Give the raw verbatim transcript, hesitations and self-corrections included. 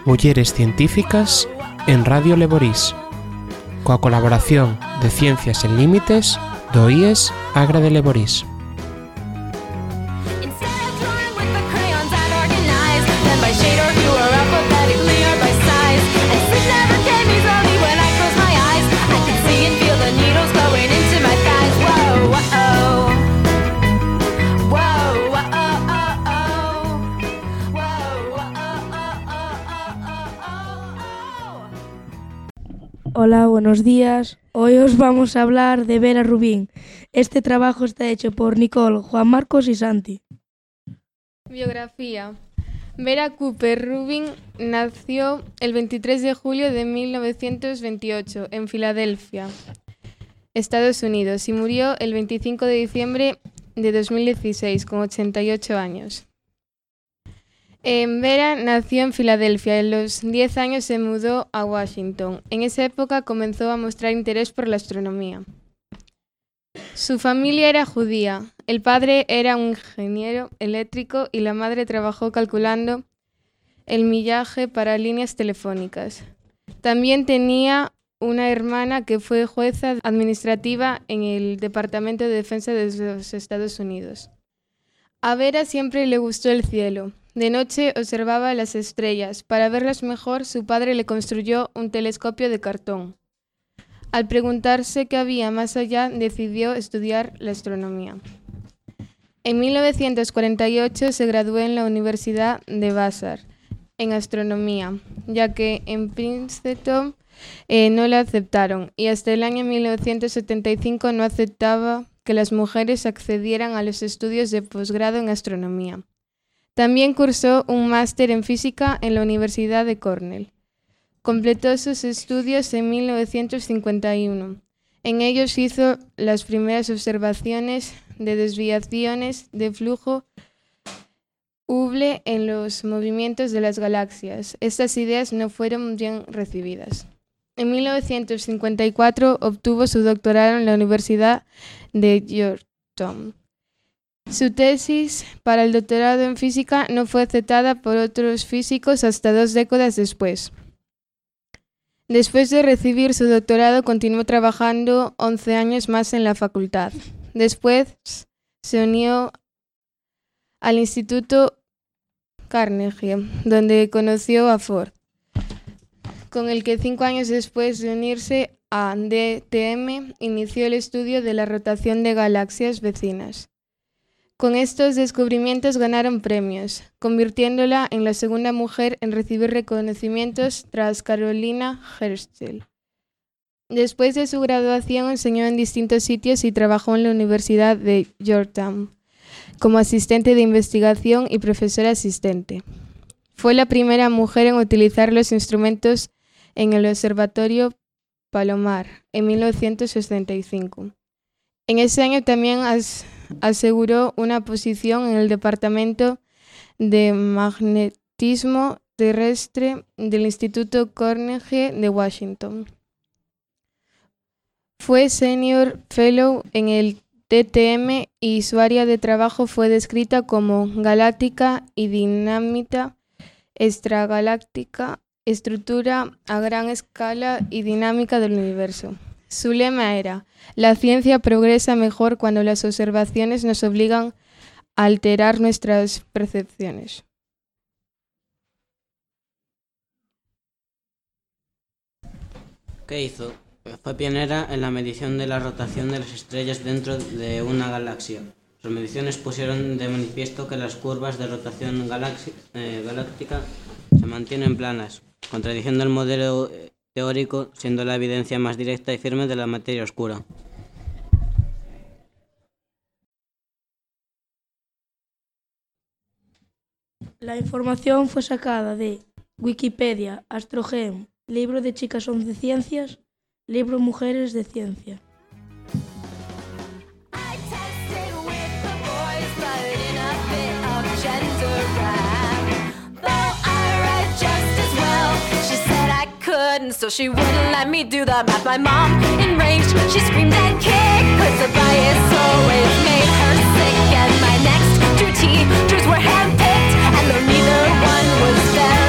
Mulleres Científicas en Radio Leborís, coa colaboración de Ciencias Sen Límites do I E S Agra de Leborís. Hola, buenos días. Hoy os vamos a hablar de Vera Rubin. Este trabajo está hecho por Nicole, Juan Marcos y Santi. Biografía. Vera Cooper Rubin nació el veintitrés de julio de mil novecientos veintiocho en Filadelfia, Estados Unidos, y murió el veinticinco de diciembre de dos mil dieciséis con ochenta y ocho años. Eh, Vera nació en Filadelfia. A los diez años se mudó a Washington. En esa época comenzó a mostrar interés por la astronomía. Su familia era judía. El padre era un ingeniero eléctrico y la madre trabajó calculando el millaje para líneas telefónicas. También tenía una hermana que fue jueza administrativa en el Departamento de Defensa de los Estados Unidos. A Vera siempre le gustó el cielo. De noche observaba las estrellas. Para verlas mejor, su padre le construyó un telescopio de cartón. Al preguntarse qué había más allá, decidió estudiar la astronomía. En mil novecientos cuarenta y ocho se graduó en la Universidad de Vassar en astronomía, ya que en Princeton eh, no la aceptaron, y hasta el año mil novecientos setenta y cinco no aceptaba que las mujeres accedieran a los estudios de posgrado en astronomía. También cursó un máster en física en la Universidad de Cornell. Completó sus estudios en mil novecientos cincuenta y uno. En ellos hizo las primeras observaciones de desviaciones de flujo Hubble en los movimientos de las galaxias. Estas ideas no fueron bien recibidas. En mil novecientos cincuenta y cuatro obtuvo su doctorado en la Universidad de Georgetown. Su tesis para el doctorado en física no fue aceptada por otros físicos hasta dos décadas después. Después de recibir su doctorado, continuó trabajando once años más en la facultad. Después se unió al Instituto Carnegie, donde conoció a Ford, con el que cinco años después de unirse a D T M inició el estudio de la rotación de galaxias vecinas. Con estos descubrimientos ganaron premios, convirtiéndola en la segunda mujer en recibir reconocimientos tras Carolina Herschel. Después de su graduación enseñó en distintos sitios y trabajó en la Universidad de Georgetown como asistente de investigación y profesora asistente. Fue la primera mujer en utilizar los instrumentos en el Observatorio Palomar en mil novecientos sesenta y cinco. En ese año también as- aseguró una posición en el Departamento de Magnetismo Terrestre del Instituto Carnegie de Washington. Fue Senior Fellow en el D T M y su área de trabajo fue descrita como galáctica y dinámica, extragaláctica, estructura a gran escala y dinámica del universo. Su lema era: la ciencia progresa mejor cuando las observaciones nos obligan a alterar nuestras percepciones. ¿Qué hizo? Fue pionera en la medición de la rotación de las estrellas dentro de una galaxia. Sus mediciones pusieron de manifiesto que las curvas de rotación galaxi- eh, galáctica se mantienen planas, contradiciendo el modelo teórico, siendo la evidencia más directa y firme de la materia oscura. La información fue sacada de Wikipedia, Astrogem, Libro de Chicas son de Ciencias, Libro Mujeres de Ciencia. So she wouldn't let me do the math. My mom, enraged, she screamed and kicked, 'cause the bias always made her sick. And my next two teachers were handpicked, and though neither one was there,